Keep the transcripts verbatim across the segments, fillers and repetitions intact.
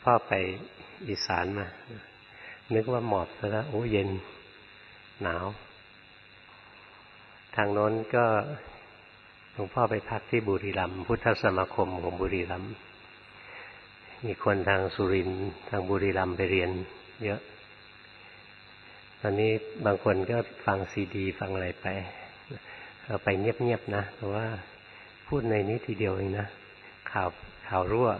พ่อไปอีสานมานึกว่าหมอบซะแล้วโอ้เย็นหนาวทางโน้นก็หลวงพ่อไปพักที่บุรีรัมย์พุทธสมาคมของบุรีรัมย์มีคนทางสุรินทร์ทางบุรีรัมย์ไปเรียนเยอะตอนนี้บางคนก็ฟังซีดีฟังอะไรไปเราไปเงียบๆนะเพราะว่าพูดในนี้ทีเดียวเองนะข่าวข่าวรั่ว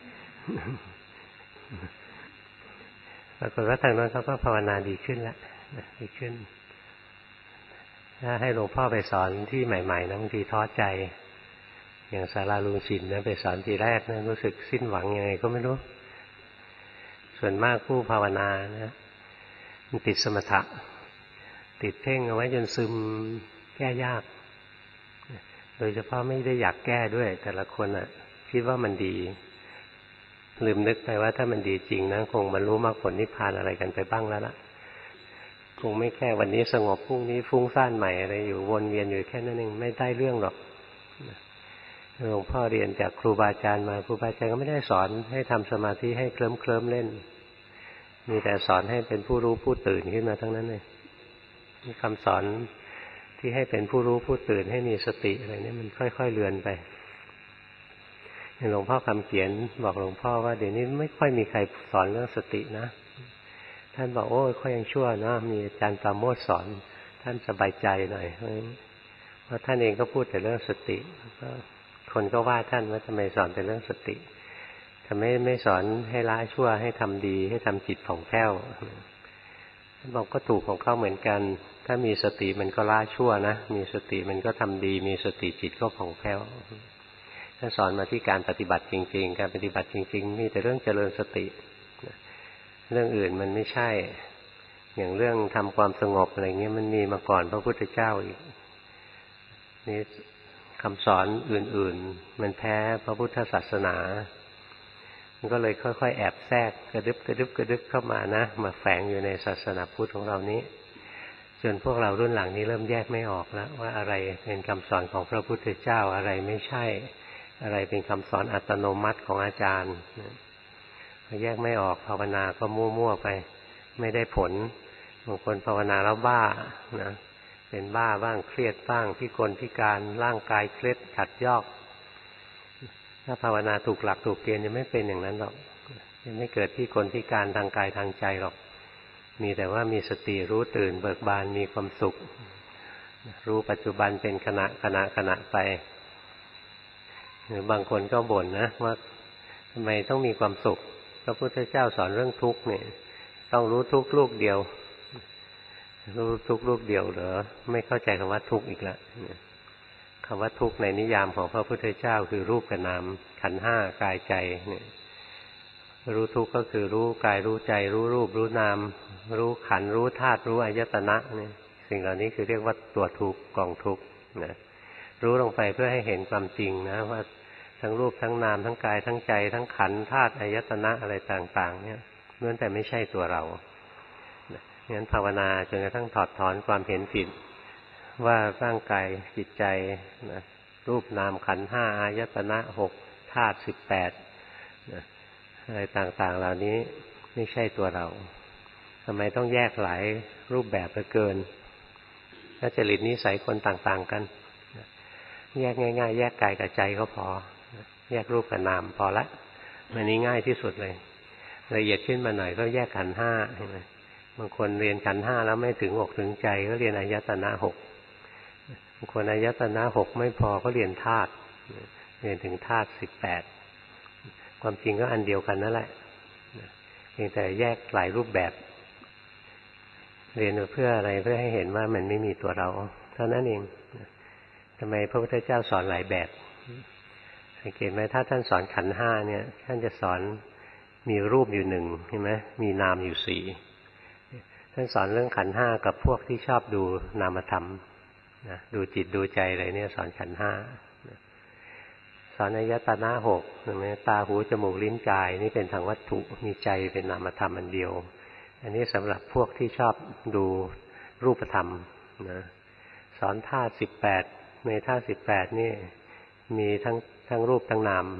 ปรากฏว่าทางนั้นเขาก็ภาวนาดีขึ้นแล้วดีขึ้นถ้าให้หลวงพ่อไปสอนที่ใหม่ๆนะบางทีท้อใจอย่างศาลาลุงชินนะไปสอนทีแรกนะรู้สึกสิ้นหวังยังไงก็ไม่รู้ส่วนมากผู้ภาวนานะมันติดสมถะติดเพ่งเอาไว้จนซึมแก้ยากโดยเฉพาะไม่ได้อยากแก้ด้วยแต่ละคนอ่ะคิดว่ามันดีลืมนึกไปว่าถ้ามันดีจริงนะคงบรรลุมรรคผลนิพพานอะไรกันไปบ้างแล้วล่ะคงไม่แค่วันนี้สงบพรุ่งนี้ฟุ้งซ่านใหม่อะไรอยู่วนเวียนอยู่แค่นั้นเองไม่ได้เรื่องหรอกหลวงพ่อเรียนจากครูบาอาจารย์มาครูบาอาจารย์ก็ไม่ได้สอนให้ทำสมาธิให้เคลิ้มเคลิ้มเล่นมีแต่สอนให้เป็นผู้รู้ผู้ตื่นขึ้นมาทั้งนั้นเลยมีคำสอนที่ให้เป็นผู้รู้ผู้ตื่นให้มีสติอะไรนี่มันค่อยๆเลือนไปหลวงพ่อคำเขียนบอกหลวงพ่อว่าเดี๋ยวนี้ไม่ค่อยมีใครสอนเรื่องสตินะท่านบอกโอ้ยค่อยยังชั่วนะมีอาจารย์ปราโมทย์สอนท่านสบายใจหน่อยเพราะท่านเองก็พูดแต่เรื่องสติก็คนก็ว่าท่านว่าทำไมสอนแต่เรื่องสติทำไมไม่สอนให้ละชั่วให้ทำดีให้ทำจิตผ่องแผ้วท่านบอกก็ถูกของเขาเหมือนกันถ้ามีสติมันก็ละชั่วนะมีสติมันก็ทำดีมีสติจิตก็ผ่องแผ้วท่านสอนมาที่การปฏิบัติจริงๆการปฏิบัติจริงๆมีแต่เรื่องเจริญสติเรื่องอื่นมันไม่ใช่อย่างเรื่องทำความสงบอะไรเงี้ยมันมีมาก่อนพระพุทธเจ้าอีกนี่คำสอนอื่นๆมันแพ้พระพุทธศาสนามันก็เลยค่อยๆแอบแทรกกระดึบกระดึบกระดึบเข้ามานะมาแฝงอยู่ในศาสนาพุทธของเรานี้จนพวกเรารุ่นหลังนี้เริ่มแยกไม่ออกแล้วว่าอะไรเป็นคำสอนของพระพุทธเจ้าอะไรไม่ใช่อะไรเป็นคำสอนอัตโนมัติของอาจารย์แยกไม่ออกภาวนาก็มั่วๆไปไม่ได้ผลบางคนภาวนาแล้วบ้านะเป็นบ้าบ้างเครียดบ้างพิกลพิการร่างกายเคล็ดขัดยอกถ้าภาวนาถูกหลักถูกเกณฑ์จะไม่เป็นอย่างนั้นหรอกจะไม่เกิดพิกลพิการทางกายทางใจหรอกมีแต่ว่ามีสติรู้ตื่นเบิกบานมีความสุขรู้ปัจจุบันเป็นขณะขณะขณะไปหรือบางคนก็บ่นนะว่าทำไมต้องมีความสุขพระพุทธเจ้าสอนเรื่องทุกข์เนี่ยต้องรู้ทุกข์ลูกเดียวรู้ทุกข์ลูกเดียวเหรอไม่เข้าใจคำว่าทุกข์อีกแล้วคำว่าทุกข์ในนิยามของพระพุทธเจ้าคือรูปกับนามขันธ์ห้ากายใจเนี่ยรู้ทุกข์ก็คือรู้กายรู้ใจรู้รูปรู้นามรู้ขันธ์รู้ธาตุรู้อายตนะเนี่ยสิ่งเหล่านี้คือเรียกว่าตัวทุกข์กองทุกข์นะรู้ลงไปเพื่อให้เห็นความจริงนะว่าทั้งรูปทั้งนามทั้งกายทั้งใจทั้งขันธ์ธาตุอายตนะอะไรต่างๆเนี่ยล้วนแต่ไม่ใช่ตัวเรางั้นภาวนาจนกระทั่งถอดถอนความเห็นผิดว่าร่างกายจิตใจนะรูปนามขันธ์ห้าอายตนะหกธาตุสิบแปดนะอะไรต่างๆเหล่านี้ไม่ใช่ตัวเราทำไมต้องแยกหลายรูปแบบเหลือเกินถ้าจริตนิสัยคนต่างๆกันแยกง่ายๆแยกกายกับใจก็พอแยกรูปกับนามพอละมันนี้ง่ายที่สุดเลยละเอียดขึ้นมาหน่อยก็แยกขันธ์ห้าเห็นไหมบางคนเรียนขันธ์ห้าแล้วไม่ถึงอกถึงใจก็เรียนอายตนะหกบางคนอายตนะหกไม่พอก็เรียนธาตุเรียนถึงธาตุสิบแปดความจริงก็อันเดียวกันนั่นแหละเพียงแต่แยกหลายรูปแบบเรียนเพื่ออะไรเพื่อให้เห็นว่ามันไม่มีตัวเราเท่านั้นเองทำไมพระพุทธเจ้าสอนหลายแบบสังเกตไหมถ้าท่านสอนขันธ์ห้าเนี่ยท่านจะสอนมีรูปอยู่หนึ่งใช่ไหมมีนามอยู่สี่ท่านสอนเรื่องขันธ์ห้ากับพวกที่ชอบดูนามธรรมนะดูจิตดูใจอะไรเนี่ยสอนขันธ์ห้าสอนอายตนะหกใช่ไหมตาหูจมูกลิ้นกายนี่เป็นทางวัตถุมีใจเป็นนามธรรมอันเดียวอันนี้สำหรับพวกที่ชอบดูรูปธรรมนะสอนธาตุสิบแปดในธาตุสิบแปดนี่มีทั้งทั้งรูปทั้งนาม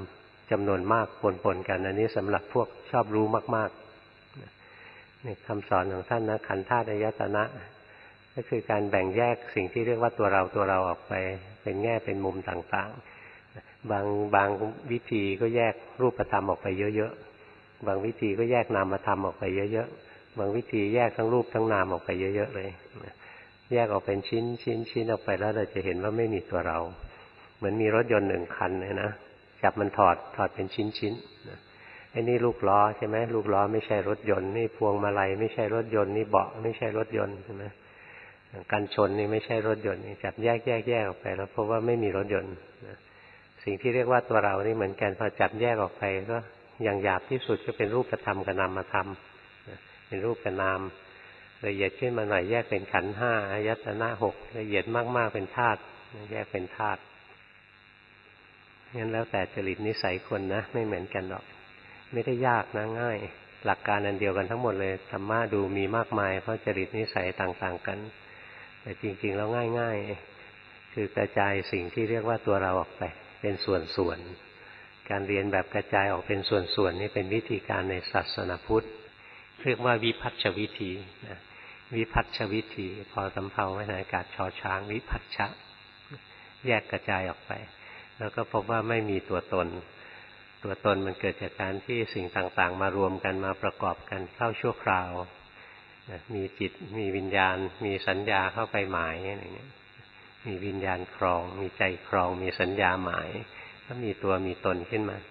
จำนวนมากปนๆกันอันนี้สำหรับพวกชอบรู้มากๆในคำสอนของท่านนะขันธ์ธาตุอายตนะก็คือการแบ่งแยกสิ่งที่เรียกว่าตัวเราตัวเราออกไปเป็นแง่เป็นมุมต่างๆบางบางวิธีก็แยกรูปธรรมออกไปเยอะๆบางวิธีก็แยกนามธรรมออกไปเยอะๆบางวิธีแยกทั้งรูปทั้งนามออกไปเยอะๆเลยแยกออกเป็นชิ้นชิ้นชิ้นออกไปแล้วเราจะเห็นว่าไม่มีตัวเราเหมือนมีรถยนต์หนึ่งคันเลยนะจับมันถอดถอดเป็นชิ้นชิ้นไอ้นี่ลูกล้อใช่ไหมลูกล้อไม่ใช่รถยนต์นี่พวงมาลัยไม่ใช่รถยนต์นี่เบาะไม่ใช่รถยนต์ใช่ไหมกันชนนี่ไม่ใช่รถยนต์นี่จับแยกแยกแยกออกไปแล้วพบว่าไม่มีรถยนต์สิ่งที่เรียกว่าตัวเรานี่เหมือนกันพอจับแยกออกไปก็อย่างหยาบที่สุดก็เป็นรูปธรรมกับนามธรรมเป็นรูปกับนามละเอียดขึ้นมาหน่อยแยกเป็นขันธ์ห้าอายตนะหกละเอียดมากๆเป็นธาตุแยกเป็นธาตุงั้นแล้วแต่จริตนิสัยคนนะไม่เหมือนกันหรอกไม่ได้ยากนะง่ายหลักการอันเดียวกันทั้งหมดเลยธรรมะดูมีมากมายเพราะจริตนิสัยต่างๆกันแต่จริงๆแล้วง่ายๆคือกระจายสิ่งที่เรียกว่าตัวเราออกไปเป็นส่วนๆการเรียนแบบกระจายออกเป็นส่วนๆนี่เป็นวิธีการในศาสนาพุทธเรียกว่าวิพัฒชวิธีนะวิพัฒชวิธีพอสำเภาไว้ในอากาศชอช้างวิพัฒชะแยกกระจายออกไปแล้วก็พบว่าไม่มีตัวตนตัวตนมันเกิดจากการที่สิ่งต่างๆมารวมกันมาประกอบกันเข้าชั่วคราวมีจิตมีวิญญาณมีสัญญาเข้าไปหมายอะไรเงี้ยมีวิญญาณครองมีใจครองมีสัญญาหมายก็มีตัวมีตนขึ้นมา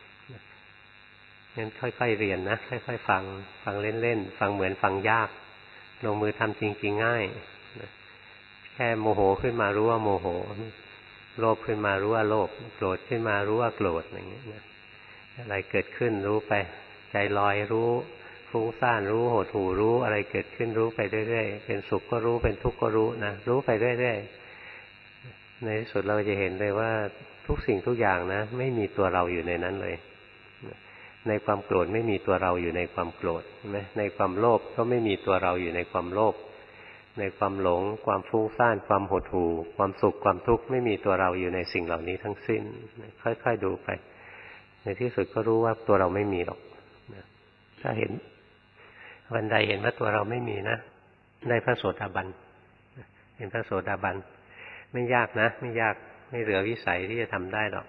งั้นค่อยๆเรียนนะค่อยๆฟังฟังเล่นๆฟังเหมือนฟังยากลงมือทำจริงๆง่ายแค่โมโหขึ้นมารู้ว่าโมโหโลภขึ้นมารู้ว่าโลภโกรธขึ้นมารู้ว่าโกรธอย่างนี้นะอะไรเกิดขึ้นรู้ไปใจลอยรู้ฟุ้งซ่านรู้หดหู่รู้อะไรเกิดขึ้นรู้ไปเรื่อยๆเป็นสุขก็รู้เป็นทุกข์ก็รู้นะรู้ไปเรื่อยๆในที่สุดเราจะเห็นเลยว่าทุกสิ่งทุกอย่างนะไม่มีตัวเราอยู่ในนั้นเลยในความโกรธไม่มีตัวเราอยู่ในความโกรธใช่ไหมในความโลภก็ไม่มีตัวเราอยู่ในความโลภในความหลงความฟุ้งซ่านความหดหู่ความสุขความทุกข์ไม่มีตัวเราอยู่ในสิ่งเหล่านี้ทั้งสิ้นค่อยๆดูไปในที่สุดก็รู้ว่าตัวเราไม่มีหรอกถ้าเห็นวันใดเห็นว่าตัวเราไม่มีนะได้พระโสดาบันเห็นพระโสดาบันไม่ยากนะไม่ยากไม่เหลือวิสัยที่จะทำได้หรอก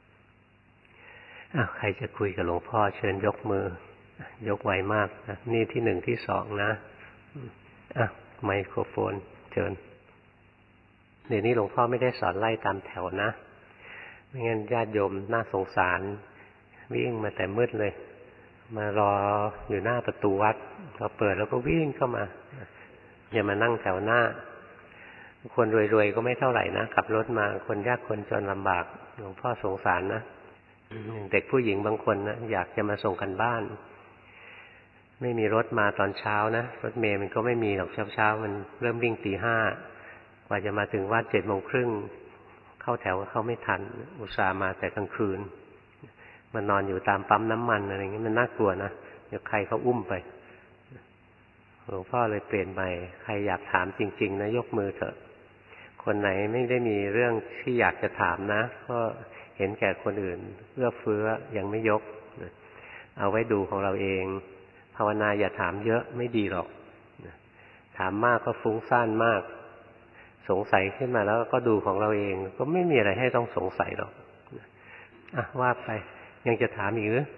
อ้าวใครจะคุยกับหลวงพ่อเชิญยกมือยกไวมากนะนี่ที่หนึ่งที่สองนะอ่ะไมโครโฟนเชิญเดี๋ยวนี้หลวงพ่อไม่ได้สอนไล่ตามแถวนะไม่งั้นญาติโยมน่าสงสารวิ่งมาแต่มืดเลยมารออยู่หน้าประตูวัดพอเปิดแล้วก็วิ่งเข้ามาอย่ามานั่งแถวหน้าคนรวยๆก็ไม่เท่าไหร่นะขับรถมาคนยากคนจนลำบากหลวงพ่อสงสารนะเด็กผู้หญิงบางคนนะอยากจะมาส่งกันบ้านไม่มีรถมาตอนเช้านะรถเมล์มันก็ไม่มีหรอกเช้าๆมันเริ่มวิ่งตีห้ากว่าจะมาถึงวัดเจ็ดโมงครึ่งเข้าแถวเข้าไม่ทันอุตส่าห์มาแต่กลางคืนมันนอนอยู่ตามปั๊มน้ำมันอะไรอย่างนี้มันน่ากลัวนะเดี๋ยวใครเขาอุ้มไปหลวงพ่อเลยเปลี่ยนไปใครอยากถามจริงๆนะยกมือเถอะคนไหนไม่ได้มีเรื่องที่อยากจะถามนะก็เห็นแก่คนอื่นเอื้อเฟื้อยังไม่ยกเอาไว้ดูของเราเองภาวนาอย่าถามเยอะไม่ดีหรอกถามมากก็ฟุ้งซ่านมากสงสัยขึ้นมาแล้วก็ดูของเราเองก็ไม่มีอะไรให้ต้องสงสัยหรอกอ่ะว่าไปยังจะถามอีกหรือ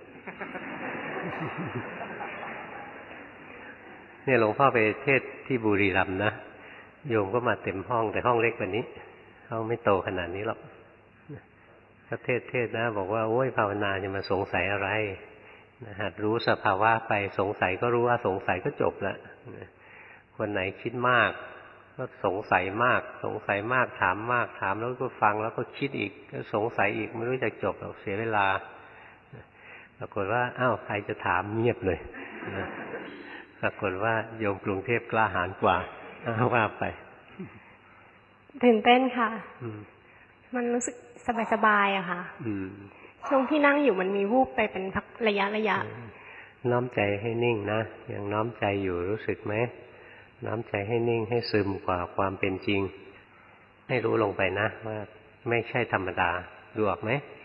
เนี่ยหลวงพ่อไปเทศที่บุรีรัมย์นะโยมก็มาเต็มห้องแต่ห้องเล็กกว่านี้ห้องไม่โตขนาดนี้หรอกก็เทศเทศนะบอกว่าโอ้ยภาวนาจะมาสงสัยอะไรหัดรู้สภาวะไปสงสัยก็รู้ว่าสงสัยก็จบละคนไหนคิดมากก็สงสัยมากสงสัยมากถามมากถามแล้วก็ฟังแล้วก็คิดอีกก็สงสัยอีกไม่รู้จะจบหรอกเสียเวลาปรากฏว่าอ้าวใครจะถามเงียบเลยปรากฏว่าโยมกรุงเทพกล้าหาญกว่าว่าไปตื่นเต้นค่ะมันรู้สึกสบายๆอะค่ะช่วงที่นั่งอยู่มันมีวูบไปเป็นพักระยะระยะน้อมใจให้นิ่งนะยังน้อมใจอยู่รู้สึกไหมน้อมใจให้นิ่งให้ซึมกว่าความเป็นจริงให้รู้ลงไปนะว่าไม่ใช่ธรรมดาดูออกไหม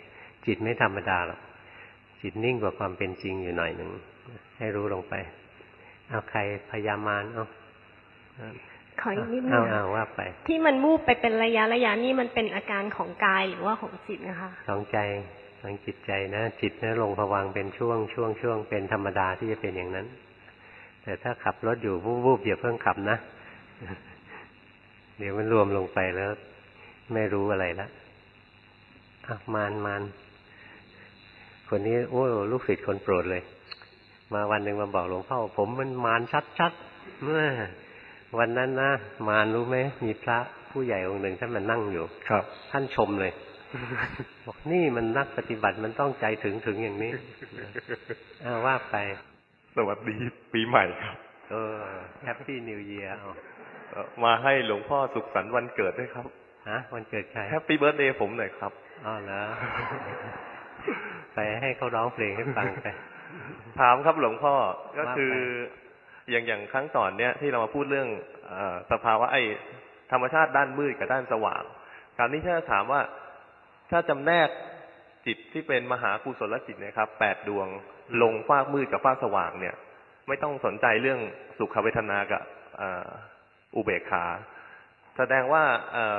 จิตไม่ธรรมดาหรอกจิตนิ่งกว่าความเป็นจริงอยู่หน่อยหนึ่งให้รู้ลงไปเอาใครพยามารเอาขออีกนิดนึงเอาเอาว่าไปที่มันวูบไปเป็นระยะระยะนี่มันเป็นอาการของกายหรือว่าของจิตนะคะของใจของจิตใจนะจิตนะลงภวังค์เป็นช่วงช่วงช่วงเป็นธรรมดาที่จะเป็นอย่างนั้นแต่ถ้าขับรถอยู่วูบๆอย่าเพิ่งขับนะเดี๋ยวมันรวมลงไปแล้วไม่รู้อะไรละอ่ะมานมานคนนี้โอ้ลูกศิษย์คนโปรดเลยมาวันหนึ่งมาบอกหลวงพ่อผมมันมารชัดๆเมื่อวันนั้นนะมารรู้ไหมมีพระผู้ใหญ่องค์หนึ่งท่านมานั่งอยู่ครับท่านชมเลยบอกนี่มันนักปฏิบัติมันต้องใจถึงถึงอย่างนี้อ้าวว่าไปสวัสดีปีใหม่ครับเออแฮปปี้นิวเยียร์มาให้หลวงพ่อสุขสันต์วันเกิดด้วยครับฮะวันเกิดใครแฮปปี้เบิร์ธเดย์ผมหน่อยครับอ๋อเหรอไปให้เขาร้องเพลงให้ฟังไปถามครับหลวงพ่อก็คืออย่างอย่างครั้งก่อนเนี้ยที่เรามาพูดเรื่องสภาวะไอ้ธรรมชาติด้านมืดกับด้านสว่างคราวนี้ถ้าถามว่าถ้าจำแนกจิตที่เป็นมหากุศลจิตนะครับแปดดวงลงฟากมืดกับฟากสว่างเนี่ยไม่ต้องสนใจเรื่องสุขเวทนากับอุเบกขาแสดงว่า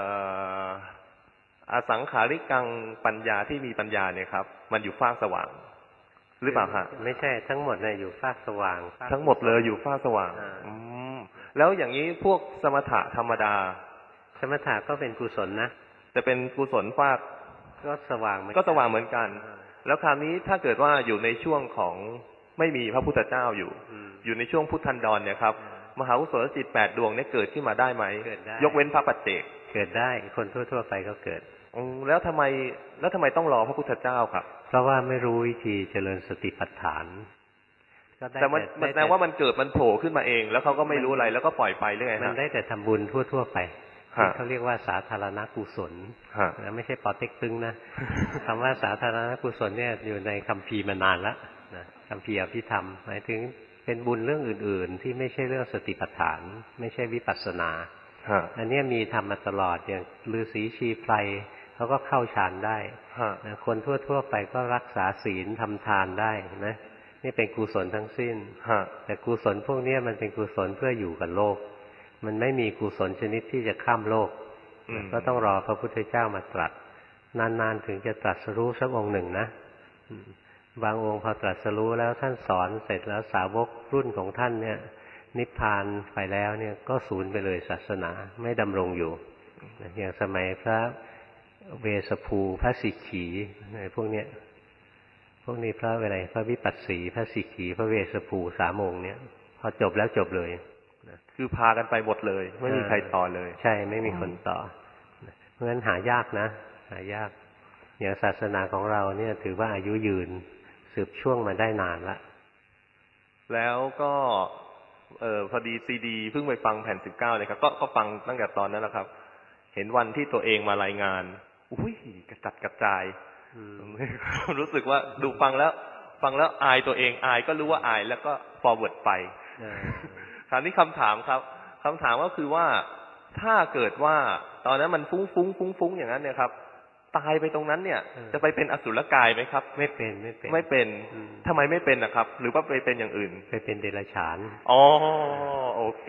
อสังขาริกังปัญญาที่มีปัญญาเนี่ยครับมันอยู่ฟากสว่างหรือเปล่าฮะไม่ใช่ทั้งหมดเนี่ยอยู่ฟากสว่างทั้งหมดเลยอยู่ฟากสว่างอืมแล้วอย่างนี้พวกสมถะธรรมดาสมถะก็เป็นกุศลนะแต่เป็นกุศลฟากก็สว่างก็สว่างเหมือนกันแล้วคราวนี้ถ้าเกิดว่าอยู่ในช่วงของไม่มีพระพุทธเจ้าอยู่อยู่ในช่วงพุทธันดรเนี่ยครับมหากุศลจิตแปดดวงเนี่ยเกิดขึ้นมาได้ไหมยกเว้นพระปัจเจกเกิดได้คนทั่วๆไปก็เกิดแล้วทำไมแล้วทำไมต้องรอพระพุทธเจ้าครับเพราะว่าไม่รู้วิธีเจริญสติปัฏฐานแต่มันแสดงว่ามันเกิดมันโผล่ขึ้นมาเองแล้วเขาก็ไม่รู้อะไรแล้วก็ปล่อยไปเรื่อยๆมันได้แต่ทำบุญทั่วๆไปเขาเรียกว่าสาธารณกุศลนะไม่ใช่ปอเต็กตึงนะคำว่าสาธารณกุศลเนี่ยอยู่ในคัมภีร์มานานแล้วนะคัมภีร์อภิธรรมหมายถึงเป็นบุญเรื่องอื่นๆที่ไม่ใช่เรื่องสติปัฏฐานไม่ใช่วิปัสสนาอันนี้มีทำมาตลอดอย่างฤาษีชีไพรเขาก็เข้าฌานได้คนทั่วๆไปก็รักษาศีลทำทานได้นะนี่เป็นกุศลทั้งสิ้นแต่กุศลพวกนี้มันเป็นกุศลเพื่ออยู่กับโลกมันไม่มีกุศลชนิดที่จะข้ามโลกก็ต้องรอพระพุทธเจ้ามาตรัสนานๆถึงจะตรัสรู้สักองค์หนึ่งนะบางองค์พอตรัสรู้แล้วท่านสอนเสร็จแล้วสาวกรุ่นของท่านเนี่ยนิพพานไปแล้วเนี่ยก็สูญไปเลยศาสนาไม่ดำรงอยู่อย่างสมัยพระเวสภูพระสิกขีอะไรพวกเนี้ยพวกนี้พระอะไรพระวิปัสสีพระสิกขีพระเวสภูสามองค์เนี่ยพอจบแล้วจบเลยคือพากันไปหมดเลยไม่มีใครต่อเลยใช่ไม่มีคนต่อเพราะฉะนั้นหายากนะหายากอย่างศาสนาของเราเนี่ยถือว่าอายุยืนสืบช่วงมาได้นานละแล้วก็เออพอดีซีดีเพิ่งไปฟังแผ่นสิบเก้าเลยครับก็ก็ฟังตั้งแต่ตอนนั้นแหละครับเห็นวันที่ตัวเองมารายงานอุ้ยกระจัดกระจายรู้สึกว่าดูฟังแล้วฟังแล้วอายตัวเองอายก็รู้ว่าอายแล้วก็ forward ไปคราวนี้คำถามครับคำถามก็คือว่าถ้าเกิดว่าตอนนั้นมันฟุ้งฟุ้งฟุ้งฟุ้งอย่างนั้นเนี่ยครับตายไปตรงนั้นเนี่ยจะไปเป็นอสุรกายไหมครับไม่เป็นไม่เป็นไม่เป็นทำไมไม่เป็นนะครับหรือว่าไปเป็นอย่างอื่นไปเป็นเดรัจฉานอ๋อโอเค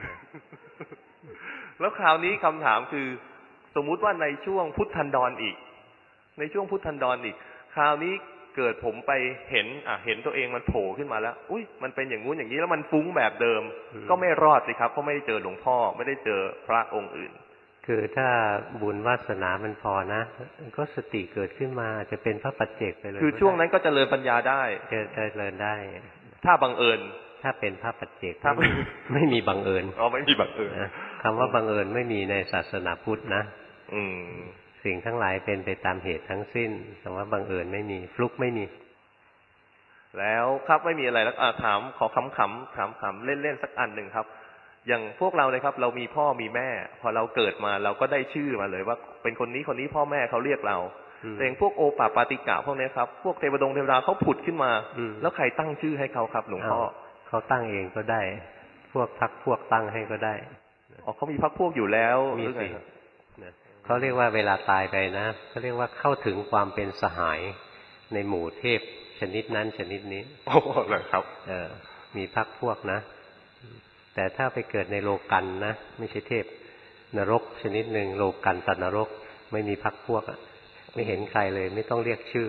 แล้วคราวนี้คำถามคือสมมุติว่าในช่วงพุทธันดรอีกในช่วงพุทธันดรอีกคราวนี้เกิดผมไปเห็นอ่ะเห็นตัวเองมันโผล่ขึ้นมาแล้วอุ้ยมันเป็นอย่างงู้นอย่างนี้แล้วมันฟุ้งแบบเดิมก็ไม่รอดสิครับเพราะไม่ได้เจอหลวงพ่อไม่ได้เจอพระองค์อื่นคือถ้าบุญวาสนามันพอนะก็สติเกิดขึ้นมาจะเป็นพระปัจเจกไปเลยคือช่วงนั้นก็เจริญปัญญาได้เจริญได้ถ้าบังเอิญถ้าเป็นพระปัจเจกถ้าไม่มีบังเอิญอ๋อไม่มีบังเอิญคำว่าบังเอิญไม่มีในศาสนาพุทธนะอืมสิ่งทั้งหลายเป็นไปตามเหตุทั้งสิ้นคำว่าบังเอิญไม่มีฟลุกไม่มีแล้วครับไม่มีอะไรแล้วถามขอขำๆถามขำเล่นๆสักอันหนึ่งครับอย่างพวกเราเลยครับเรามีพ่อมีแม่พอเราเกิดมาเราก็ได้ชื่อมาเลยว่าเป็นคนนี้คนนี้พ่อแม่เขาเรียกเราแต่อย่างพวกโอปปาติกะพวกนี้ครับพวกเทวดงเทวดาเขาผุดขึ้นมาแล้วใครตั้งชื่อให้เขาครับหลวงพ่อเขาตั้งเองก็ได้พวกพักพวกตั้งให้ก็ได้อ๋อเขามีพักพวกอยู่แล้วมีสิเขาเรียกว่าเวลาตายไปนะเขาเรียกว่าเข้าถึงความเป็นสหายในหมู่เทพชนิดนั้นชนิดนี้โอ้เหรอครับเออมีพรรคพวกนะแต่ถ้าไปเกิดในโลกันนะไม่ใช่เทพนรกชนิดหนึ่งโลกันตัดนรกไม่มีพรรคพวกอ่ะไม่เห็นใครเลยไม่ต้องเรียกชื่อ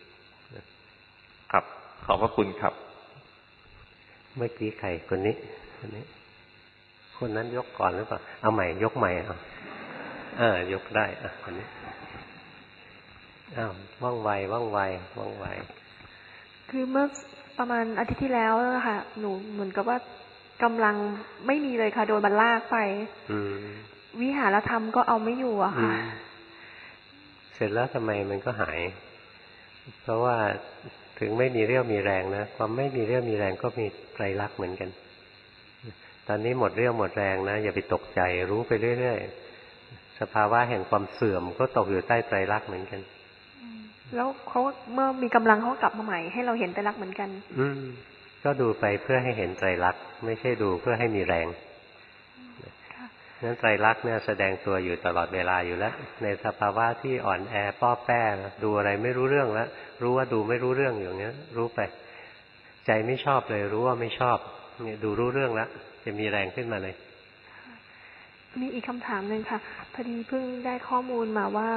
ครับขอบพระคุณครับเมื่อกี้ใครคนนี้คนนี้คนนั้นยกก่อนหรือเปล่าเอาใหม่ยกใหม่เอาเออยกได้อ่ะคนนี้อ้าวว่องไวว่องไวว่องไวคือเมื่อประมาณอาทิตย์ที่แล้วนะคะหนูเหมือนกับว่ากำลังไม่มีเลยค่ะโดนมันลากไปวิหารธรรมก็เอาไม่อยู่อะค่ะเสร็จแล้วทำไมมันก็หายเพราะว่าถึงไม่มีเรี่ยวมีแรงนะความไม่มีเรี่ยวมีแรงก็มีไตรลักษณ์เหมือนกันตอนนี้หมดเรี่ยวหมดแรงนะอย่าไปตกใจรู้ไปเรื่อยๆสภาวะแห่งความเสื่อมก็ตกอยู่ใต้ไตรลักษณ์เหมือนกันแล้วเขาเมื่อมีกำลังเขากลับมาใหม่ให้เราเห็นไตรลักษณ์เหมือนกันอืมก็ดูไปเพื่อให้เห็นไตรลักษณ์ไม่ใช่ดูเพื่อให้มีแรงนั้นไตรลักษณ์เนี่ยแสดงตัวอยู่ตลอดเวลาอยู่แล้วในสภาวะที่อ่อนแอป้อแป้ดูอะไรไม่รู้เรื่องแล้วรู้ว่าดูไม่รู้เรื่องอย่างเงี้ยรู้ไปใจไม่ชอบเลยรู้ว่าไม่ชอบเนี่ยดูรู้เรื่องแล้วจะมีแรงขึ้นมาเลยมีอีกคำถามหนึ่งค่ะพอดีเพิ่งได้ข้อมูลมาว่า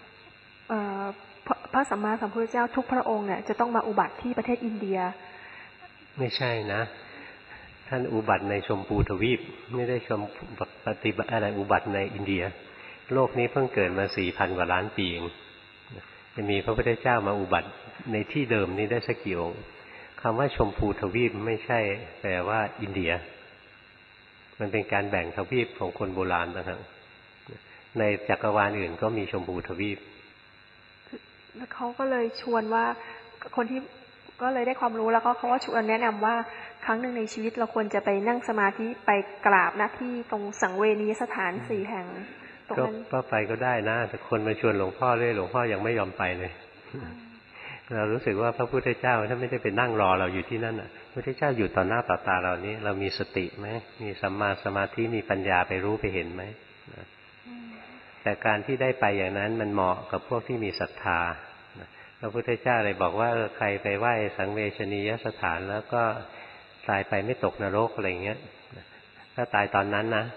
พระสัมมาสัมพุทธเจ้าทุกพระองค์เนี่ยจะต้องมาอุบัติที่ประเทศอินเดียไม่ใช่นะท่านอุบัติในชมพูทวีปไม่ได้ชมปฏิบัติอะไรอุบัติในอินเดียโลกนี้เพิ่งเกิดมาสี่พันกว่าล้านปีเองจะมีพระพุทธเจ้ามาอุบัติในที่เดิมนี้ได้สักกี่องค์คำว่าชมพูทวีปไม่ใช่แปลว่าอินเดียมันเป็นการแบ่งทวีปของคนโบราณต่างๆในจักรวาลอื่นก็มีชมพูทวีปแล้วเขาก็เลยชวนว่าคนที่ก็เลยได้ความรู้แล้วก็เขาก็ชวนแนะนำว่าครั้งหนึ่งในชีวิตเราควรจะไปนั่งสมาธิไปกราบหน้าที่ตรงสังเวนีสถานสี่แห่งตรงนั้นก็ไปก็ได้นะแต่คนมาชวนหลวงพ่อเรื่อยหลวงพ่อยังไม่ยอมไปเลยเรารู้สึกว่าพระพุทธเจ้าท่านไม่ได้ไปนั่งรอเราอยู่ที่นั่นอ่ะพระพุทธเจ้าอยู่ต่อหน้าต่อตาเรานี้เรามีสติไหมมีสัมมาสมาธิมีปัญญาไปรู้ไปเห็นไหมแต่การที่ได้ไปอย่างนั้นมันเหมาะกับพวกที่มีศรัทธาพระพุทธเจ้าเลยบอกว่าใครไปไหว้สังเวชนียสถานแล้วก็ตายไปไม่ตกนรกอะไรเงี้ยถ้าตายตอนนั้นนะ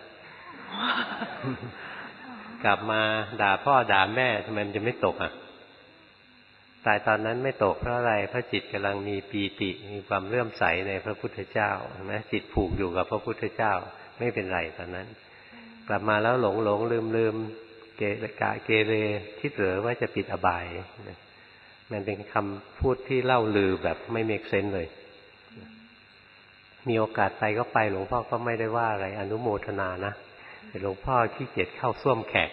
กลับมาด่าพ่อด่าแม่ทำไมมันจะไม่ตกอ่ะตายตอนนั้นไม่ตกเพราะอะไรเพราะจิตกำลังมีปีติมีความเลื่อมใสในพระพุทธเจ้าเห็นไหมจิตผูกอยู่กับพระพุทธเจ้าไม่เป็นไรตอนนั้นกลับมาแล้วหลงหลงลืมลืมเกกะเกเรคิดเหลือว่าจะปิดอบายมันเป็นคำพูดที่เล่าลือแบบไม่เมคเซนส์เลยมีโอกาสไปก็ไปหลวงพ่อก็ไม่ได้ว่าอะไรอนุโมทนานะแต่หลวงพ่อขี้เกียจเข้าส้วมแขก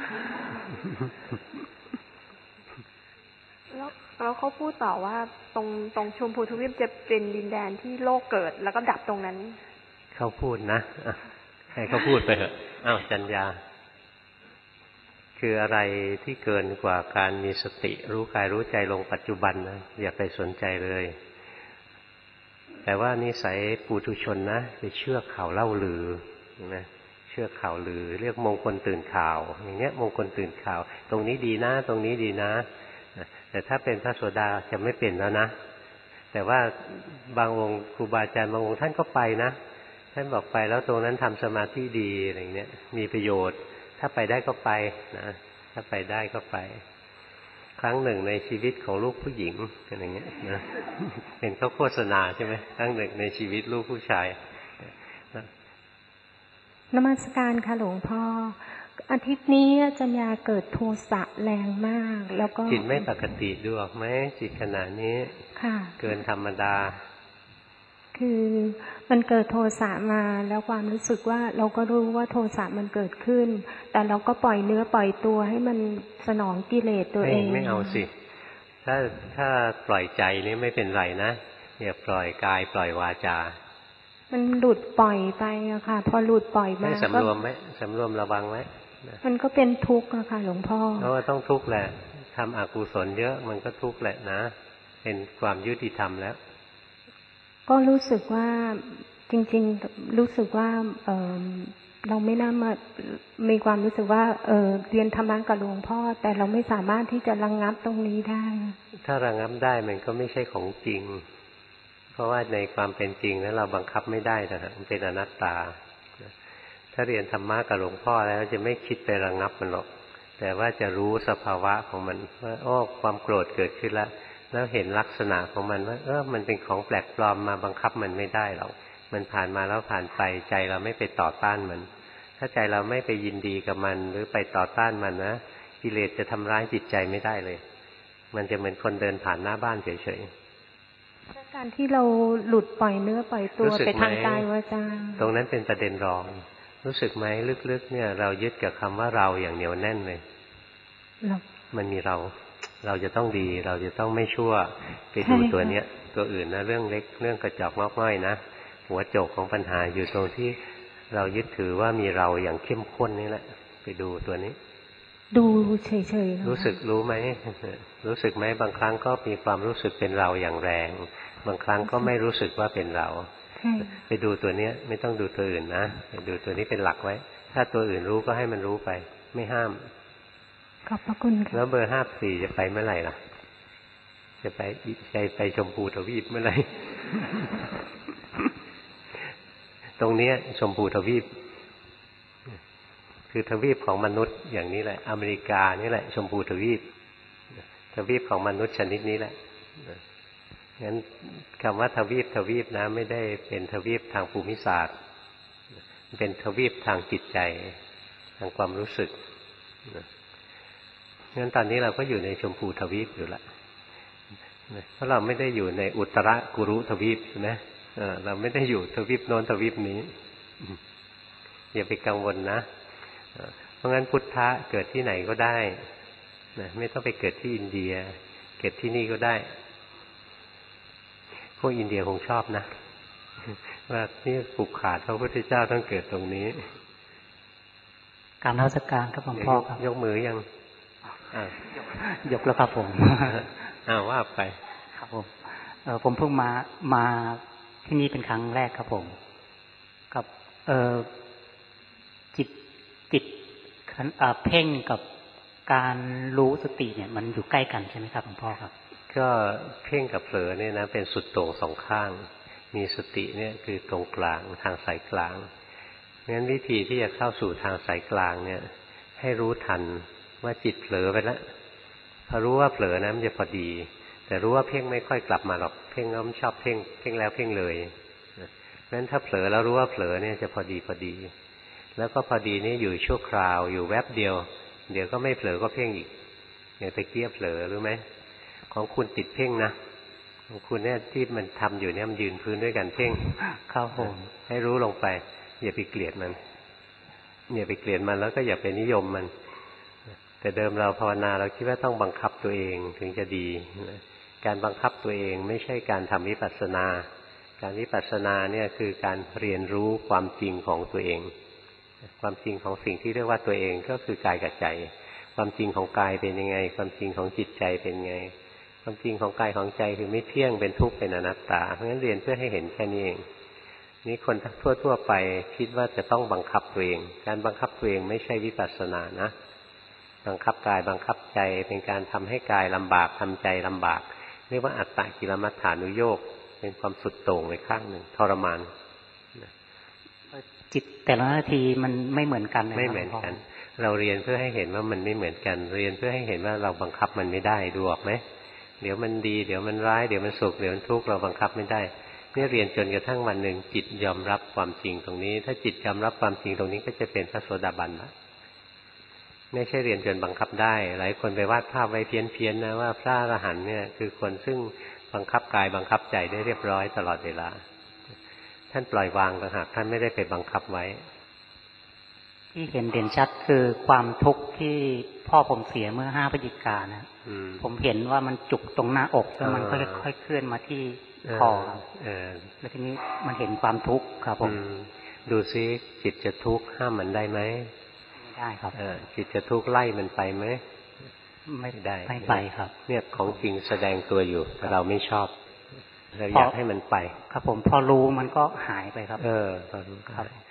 แล้วแล้วเขาพูดต่อว่าตรงตรงชมพูทวีปจะเป็นดินแดนที่โลกเกิดแล้วก็ดับตรงนั้นเขาพูดนะให้เขาพูดไปเถอะอ้าวจัญญาคืออะไรที่เกินกว่าการมีสติรู้กายรู้ใจลงปัจจุบันนะอย่าไปสนใจเลยแต่ว่านิสัยปุถุชนนะไปเชื่อข่าวเล่าลือนะเชื่อข่าวลือเรียกมงคลตื่นข่าวอย่างเงี้ยมงคลตื่นข่าวตรงนี้ดีนะตรงนี้ดีนะแต่ถ้าเป็นพระโสดาจะไม่เป็นแล้วนะแต่ว่าบางองค์ครูบาอาจารย์บางองค์ท่านก็ไปนะท่านบอกไปแล้วตรงนั้นทำสมาธิดีอะไรเงี้ยมีประโยชน์ถ้าไปได้ก็ไปนะถ้าไปได้ก็ไปครั้งหนึ่งในชีวิตของลูกผู้หญิงอะไรเงี้ยนะเป็นเขาโฆษณาใช่ไหมครั้งหนึ่งในชีวิตลูกผู้ชายนมัสการค่ะหลวงพ่ออาทิตย์นี้จัญญาเกิดโทสะแรงมากแล้วก็จิตไม่ปกติดูออกไหมจิตขณะนี้ค่ะเกินธรรมดาคือมันเกิดโทสะมาแล้วความรู้สึกว่าเราก็รู้ว่าโทสะมันเกิดขึ้นแต่เราก็ปล่อยเนื้อปล่อยตัวให้มันสนองกิเลสตัวเองไม่เอาสิถ้าถ้าปล่อยใจนี่ไม่เป็นไรนะอย่าปล่อยกายปล่อยวาจามันหลุดปล่อยไปอะค่ะพอหลุดปล่อยมาก็สำรวมไหมสำรวมระวังไว้มันก็เป็นทุกข์อะค่ะหลวงพ่อเพราะว่าต้องทุกข์แหละทำอกุศลเยอะมันก็ทุกข์แหละนะเป็นความยุติธรรมแล้วก็รู้สึกว่าจริงๆรู้สึกว่าเราไม่น่ามามีความรู้สึกว่าเออเรียนธรรมะกับหลวงพ่อแต่เราไม่สามารถที่จะระงับตรงนี้ได้ถ้าระงับได้มันก็ไม่ใช่ของจริงเพราะว่าในความเป็นจริงนั้นเราบังคับไม่ได้นะมันเป็นอนัตตาถ้าเรียนธรรมะกับหลวงพ่อแล้วจะไม่คิดไประงับมันหรอกแต่ว่าจะรู้สภาวะของมันว่าอ้อความโกรธเกิดขึ้นแล้วแล้วเห็นลักษณะของมันว่าเออมันเป็นของแปลกปลอมมาบังคับมันไม่ได้หรอกมันผ่านมาแล้วผ่านไปใจเราไม่ไปต่อต้านมันถ้าใจเราไม่ไปยินดีกับมันหรือไปต่อต้านมันนะกิเลสจะทำร้ายจิตใจไม่ได้เลยมันจะเหมือนคนเดินผ่านหน้าบ้านเฉยๆการที่เราหลุดปล่อยเนื้อปล่อยตัวไปทางกายวาจาตรงนั้นเป็นประเด็นรองรู้สึกไหมลึกๆเนี่ยเรายึดกับคำว่าเราอย่างเหนียวแน่นเลยมันมีเราเราจะต้องดีเราจะต้องไม่ชั่วไปดูตัวเนี้ยตัวอื่นนะเรื่องเล็กเรื่องกระจอกงอกง่อยนะหัวโจกของปัญหาอยู่ตรงที่เรายึดถือว่ามีเราอย่างเข้มข้นนี่แหละไปดูตัวนี้ดูเฉยๆรู้สึกรู้ไหมรู้สึกไหมบางครั้งก็มีความรู้สึกเป็นเราอย่างแรงบางครั้งก็ไม่รู้สึกว่าเป็นเราไปดูตัวเนี้ยไม่ต้องดูตัวอื่นนะไปดูตัวนี้เป็นหลักไว้ถ้าตัวอื่นรู้ก็ให้มันรู้ไปไม่ห้ามขอบพระคุณค่ะแล้วเบอร์ห้าสี่จะไปเมื่อไหร่ล่ะจะไปใจไปชมพูทวีปเมื่อไหร่ ตรงนี้ชมพูทวีปคือทวีปของมนุษย์อย่างนี้แหละอเมริกานี่แหละชมพูทวีปทวีปของมนุษย์ชนิดนี้แหละงั้นคำว่าทวีปทวีปนะไม่ได้เป็นทวีปทางภูมิศาสตร์เป็นทวีปทางจิตใจทางความรู้สึกงั้นตอนนี้เราก็อยู่ในชมพูทวีปอยู่ละเพราะเราไม่ได้อยู่ในอุตรกุรุทวีปนะเราไม่ได้อยู่ทวีปโน้นทวีปนี้อย่าไปกังวลนะเพราะงั้นพุทธะเกิดที่ไหนก็ได้นะไม่ต้องไปเกิดที่อินเดียเกิดที่นี่ก็ได้พวกอินเดียคงชอบนะว่านี่ผูกขาดพระพุทธเจ้าต้องเกิดตรงนี้การนมัสการครับหลวงพ่อครับยกมือยังยกแล้วครับผมอ้าวว่าไปครับผมเออผมเพิ่งมามาที่นี่เป็นครั้งแรกครับผมกับเออจิตจิตเพ่งกับการรู้สติเนี่ยมันอยู่ใกล้กันใช่ไหมครับหลวงพ่อครับก็เพ่งกับเผลอเนี่ยนะเป็นสุดโต่งสองข้างมีสติเนี่ยคือตรงกลางทางสายกลางงั้นวิธีที่จะเข้าสู่ทางสายกลางเนี่ยให้รู้ทันว่าจิตเผลอไปแล้วพอรู้ว่าเผลอนะมันจะพอดีแต่รู้ว่าเพ่งไม่ค่อยกลับมาหรอกเพ่งแล้วมันชอบเพ่งเพ่งแล้วเพ่งเลยงั้นถ้าเผลอแล้วรู้ว่าเผลอเนี่ยจะพอดีพอดีแล้วก็พอดีนี่อยู่ชั่วคราวอยู่แวบเดียวเดี๋ยวก็ไม่เผลอก็เพ่งอีกอย่างตะเกียบเผลอรู้ไหมของคุณติดเพ่งนะของคุณเนี่ยที่มันทำอยู่เนี่ยมันยืนพื้นด้วยกันเพ่งเข้าผมให้รู้ลงไปอย่าไปเกลียดมันอย่าไปเกลียดมันแล้วก็อย่าไปนิยมมันแต่เดิมเราภาวนาเราคิดว่าต้องบังคับตัวเองถึงจะดีการบังคับตัวเองไม่ใช่การทำวิปัสสนาการวิปัสสนาเนี่ยคือการเรียนรู้ความจริงของตัวเองความจริงของสิ่งที่เรียกว่าตัวเองก็คือกายกับใจความจริงของกายเป็นยังไงความจริงของจิตใจเป็นไงความจริงของกายของใจคือไม่เที่ยงเป็นทุกข์เป็นอนัตตาเพราะฉะนั้นเรียนเพื่อให้เห็นแค่นี้เองนี่คนทั่วๆไปคิดว่าจะต้องบังคับตัวเองการบังคับตัวเองไม่ใช่วิปัสสนานะบังคับกายบังคับใจเป็นการทำให้กายลำบากทำใจลำบากเรียกว่าอัตตกิลมัฏฐานุโยคเป็นความสุดโต่งไปข้างหนึ่งทรมานจิตแต่ละนาทีมันไม่เหมือนกันไม่เหมือนกันเราเรียนเพื่อให้เห็นว่ามันไม่เหมือนกันเรียนเพื่อให้เห็นว่าเราบังคับมันไม่ได้ดูออกไหมเดี๋ยวมันดีเดี๋ยวมันร้ายเดี๋ยวมันสุขเดี๋ยวมันทุกข์เราบังคับไม่ได้นี่เรียนจนกระทั่งวันหนึ่งจิตยอมรับความจริงตรงนี้ถ้าจิตยอมรับความจริงตรงนี้ก็จะเป็นพระโสดาบันแล้วไม่ใช่เรียนจนบังคับได้หลายคนไปวาดภาพไว้เพี้ยนๆนะว่าพระอรหันต์เนี่ยคือคนซึ่งบังคับกายบังคับใจได้เรียบร้อยตลอดเวลาท่านปล่อยวางต่างหากท่านไม่ได้ไปบังคับไว้ที่เห็นเด่นชัดคือความทุกข์ที่พ่อผมเสียเมื่อห้าพฤศจิกายนนะผมเห็นว่ามันจุกตรงหน้าอกแล้วมันค่อยๆเคลื่อนมาที่คอแล้วทีนี้มันเห็นความทุกข์ครับผมดูซิจิตจะทุกข์ห้ามมันได้ไหมไม่ได้ครับจิตจะทุกข์ไล่มันไปไหมไม่ได้ไม่ไปครับเนี่ยของจริงแสดงตัวอยู่แต่เราไม่ชอบเราอยากให้มันไปครับผมพอรู้มันก็หายไปครับเออพอรู้ครับ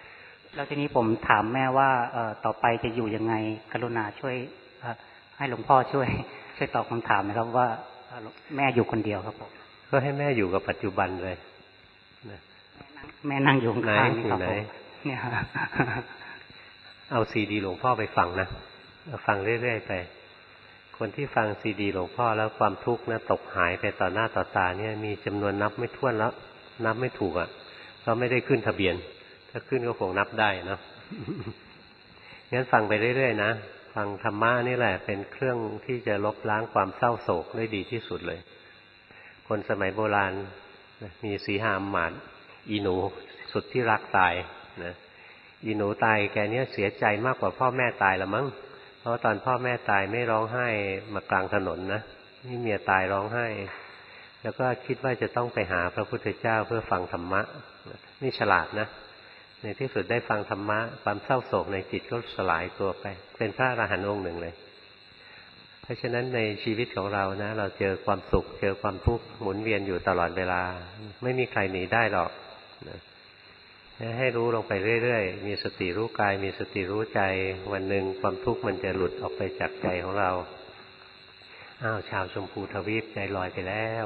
แล้วทีนี้ผมถามแม่ว่าเอ่อต่อไปจะอยู่ยังไงกรุณาช่วยให้หลวงพ่อช่วยช่วยตอบคำถามนะครับว่าแม่อยู่คนเดียวครับผมก็ให้แม่อยู่กับปัจจุบันเลยแม่นั่งอยู่ข้างๆครับผมเนี่ยเอาซีดีหลวงพ่อไปฟังนะฟังเรื่อยๆไปคนที่ฟังซีดีหลวงพ่อแล้วความทุกข์นะตกหายไปต่อหน้าต่อตาเนี่ยมีจำนวนนับไม่ถ้วนแล้วนับไม่ถูกอ่ะเพราะไม่ได้ขึ้นทะเบียนถ้าขึ้นก็คงนับได้เนาะงั้นฟังไปเรื่อยๆนะฟังธรรมะนี่แหละเป็นเครื่องที่จะลบล้างความเศร้าโศกได้ดีที่สุดเลยคนสมัยโบราณมีสีหามหมาดอีหนูสุดที่รักตายนะอีหนูตายแกเนี้ยเสียใจมากกว่าพ่อแม่ตายละมั้งเพราะตอนพ่อแม่ตายไม่ร้องไห้มากลางถนนนะนี่เมียตายร้องไห้แล้วก็คิดว่าจะต้องไปหาพระพุทธเจ้าเพื่อฟังธรรมะนี่ฉลาดนะในที่สุดได้ฟังธรรมะความเศร้าโศกในจิตก็สลายตัวไปเป็นพระอรหันต์องค์หนึ่งเลยเพราะฉะนั้นในชีวิตของเรานะเราเจอความสุขเจอความทุกข์หมุนเวียนอยู่ตลอดเวลาไม่มีใครหนีได้หรอกนะให้รู้ลงไปเรื่อยๆมีสติรู้กายมีสติรู้ใจวันหนึ่งความทุกข์มันจะหลุดออกไปจากใจของเราอ้าวชาวชมพูทวีปใจลอยไปแล้ว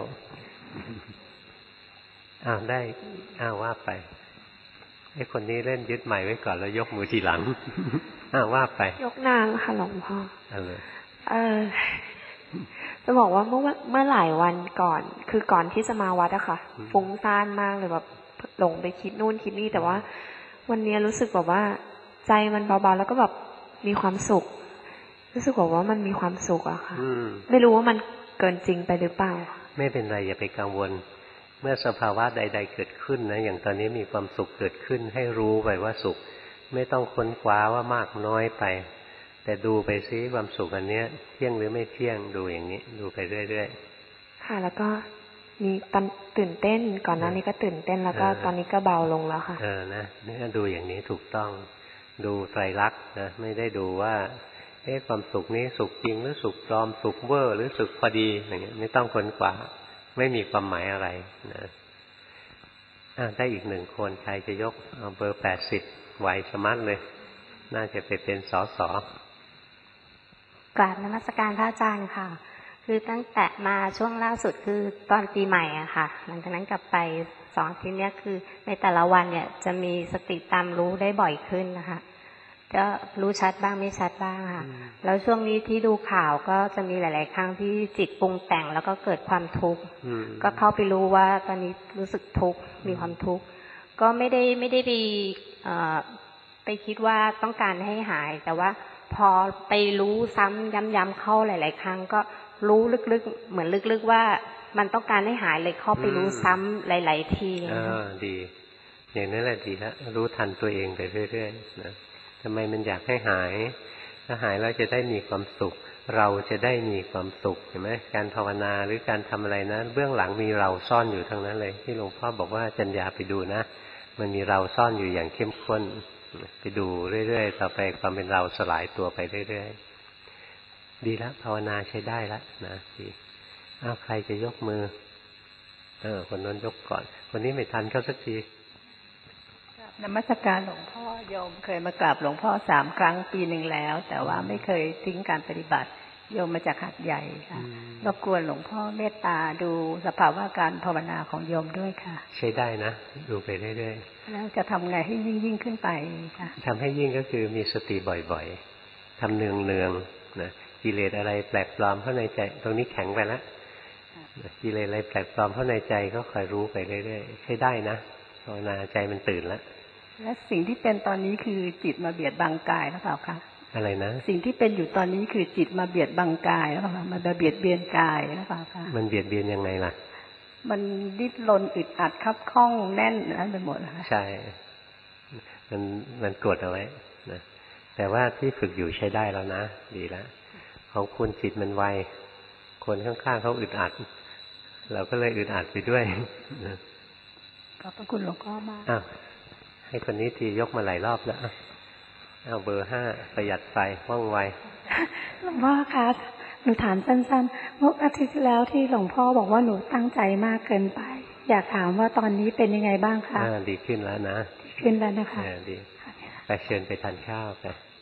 อ้าวได้อ้าวว่าไปไอ้คนนี้เล่นยึดใหม่ไว้ก่อนแล้วยกมือทีหลังอ้าวว่าไปยกนางค่ะหลวงพ่อเออเออจะบอกว่าเมื่อเมื่อหลายวันก่อนคือก่อนที่จะมาวัดอะค่ะฟุ้งซ่านมากเลยแบบหลงไปคิดนู่นคิดนี่แต่ว่าวันนี้รู้สึกแบบว่าใจมันเบาๆแล้วก็แบบมีความสุขรู้สึกแบบว่ามันมีความสุขอะค่ะไม่รู้ว่ามันเกินจริงไปหรือเปล่าไม่เป็นไรอย่าไปกังวลเมื่อสภาวะใดๆเกิดขึ้นนะอย่างตอนนี้มีความสุขเกิดขึ้นให้รู้ไปว่าสุขไม่ต้องค้นคว้าว่ามากน้อยไปแต่ดูไปซิความสุขอันเนี้ยเที่ยงหรือไม่เที่ยงดูอย่างนี้ดูไปเรื่อยๆค่ะแล้วก็มีตอนตื่นเต้นก่อนหน้านี้ก็ตื่นเต้นแล้วก็ตอนนี้ก็เบาลงแล้วค่ะเออนะนี่ก็ดูอย่างนี้ถูกต้องดูไตรลักษณ์นะไม่ได้ดูว่าเอ๊ะความสุขนี้สุขจริงหรือสุขปลอมสุขเวอร์หรือสุขพอดีอย่างเงี้ยไม่ต้องค้นคว้าไม่มีความหมายอะไรนะอ่ะได้อีกหนึ่งคนใครจะยกเอาเบอร์แปดสิบไหวชะมัดเลยน่าจะไปเป็นสสกราบนมัสการพระอาจารย์ค่ะคือตั้งแต่มาช่วงล่าสุดคือตอนปีใหม่อะค่ะหลังจากนั้นกลับไปสองอาทิตย์เนี้ยคือในแต่ละวันเนี่ยจะมีสติตามรู้ได้บ่อยขึ้นนะคะก็รู้ชัดบ้างไม่ชัดบ้างค่ะแล้วช่วงนี้ที่ดูข่าวก็จะมีหลายๆครั้งที่จิตปรุงแต่งแล้วก็เกิดความทุกข์ก็เข้าไปรู้ว่าตอนนี้รู้สึกทุกข์มีความทุกข์ก็ไม่ได้ไม่ได้ไปไปคิดว่าต้องการให้หายแต่ว่าพอไปรู้ซ้ำย้ำๆเข้าหลายๆครั้งก็รู้ลึกๆเหมือนลึกๆว่ามันต้องการให้หายเลยเข้าไปรู้ซ้ำหลายๆทีอ่าดีอย่างนั้นแหละดีแล้วรู้ทันตัวเองไปเรื่อยๆนะทำไมมันอยากให้หายถ้าหายแล้วจะได้มีความสุขเราจะได้มีความสุขเห็นไหมการภาวนาหรือการทำอะไรนะเบื้องหลังมีเราซ่อนอยู่ทั้งนั้นเลยที่หลวงพ่อบอกว่าจัญญาไปดูนะมันมีเราซ่อนอยู่อย่างเข้มข้นไปดูเรื่อยๆต่อไปความเป็นเราสลายตัวไปเรื่อยๆดีแล้วภาวนาใช้ได้แล้วนะดีอ้าวใครจะยกมือเออคนนั้นยกก่อนคนนี้ไม่ทันเขาสักทีนมัสการหลวงพ่อโยมเคยมากราบหลวงพ่อสามครั้งปีหนึ่งแล้วแต่ว่าไม่เคยทิ้งการปฏิบัติโยมมาจากหัดใหญ่ค่ะรบกวนหลวงพ่อเมตตาดูสภาวะการภาวนาของโยมด้วยค่ะใช้ได้นะดูไปเรื่อยๆแล้วจะทำไงให้ยิ่งยิ่งขึ้นไปค่ะทำให้ยิ่งก็คือมีสติบ่อยๆทำเนืองเนืองนะกิเลสอะไรแปลกปลอมเข้าในใจตรงนี้แข็งไปแล้วกิเลสอะไรแปลกปลอมเข้าในใจก็คอยรู้ไปเรื่อยๆใช้ได้นะภาวนาใจมันตื่นแล้วและสิ่งที่เป็นตอนนี้คือจิตมาเบียดบังกายหรือเปล่าคะอะไรนะสิ่งที่เป็นอยู่ตอนนี้คือจิตมาเบียดบังกายหรือเปล่าคะมันมาเบียดเบียนกายหรือเปล่าคะมันเบียดเบียนยังไงล่ะมันดิ้นรนอึดอัดคับข้องแน่นนั้นไปหมดนะคะใช่มันมันกดเอาไว้นะแต่ว่าที่ฝึกอยู่ใช้ได้แล้วนะดีแล้วของคุณจิตมันไวคนข้างๆเขาอึดอัดเราก็เลยอึดอัดไปด้วยขอบพระคุณหลวงพ่อมากอ้าวให้คนนี้ทียกมาหลายรอบแล้วเอาเบอร์ห้าประหยัดไฟว่องไวหลวงพ่อคะหนูถามสั้นๆเมื่ออาทิตย์ที่แล้วที่หลวงพ่อบอกว่าหนูตั้งใจมากเกินไปอยากถามว่าตอนนี้เป็นยังไงบ้างคะดีขึ้นแล้วนะดีขึ้นแล้วนะคะดีไปเชิญไปทานข้าวไป